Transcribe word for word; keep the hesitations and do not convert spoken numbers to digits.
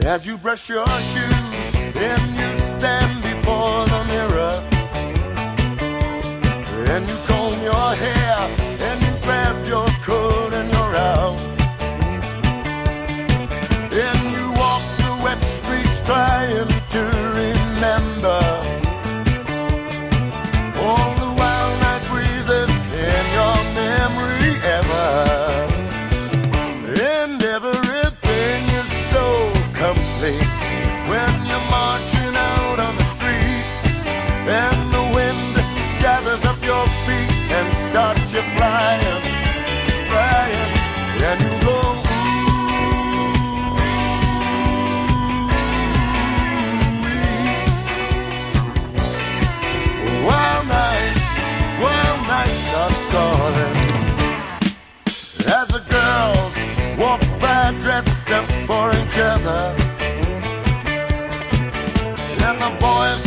As you brush your shoes and you stand before the mirror, and you comb your hair and you grab your coat and you're out, and you walk the wet streets trying to remember all the wild night breezes in your memory ever, and everything is so complete when you're marching out on the street and the wind gathers up your feet and starts you flying, flying, and you go ooh. Wild nights, wild nights are calling. As the girls walk by dressed up for each other, and the boys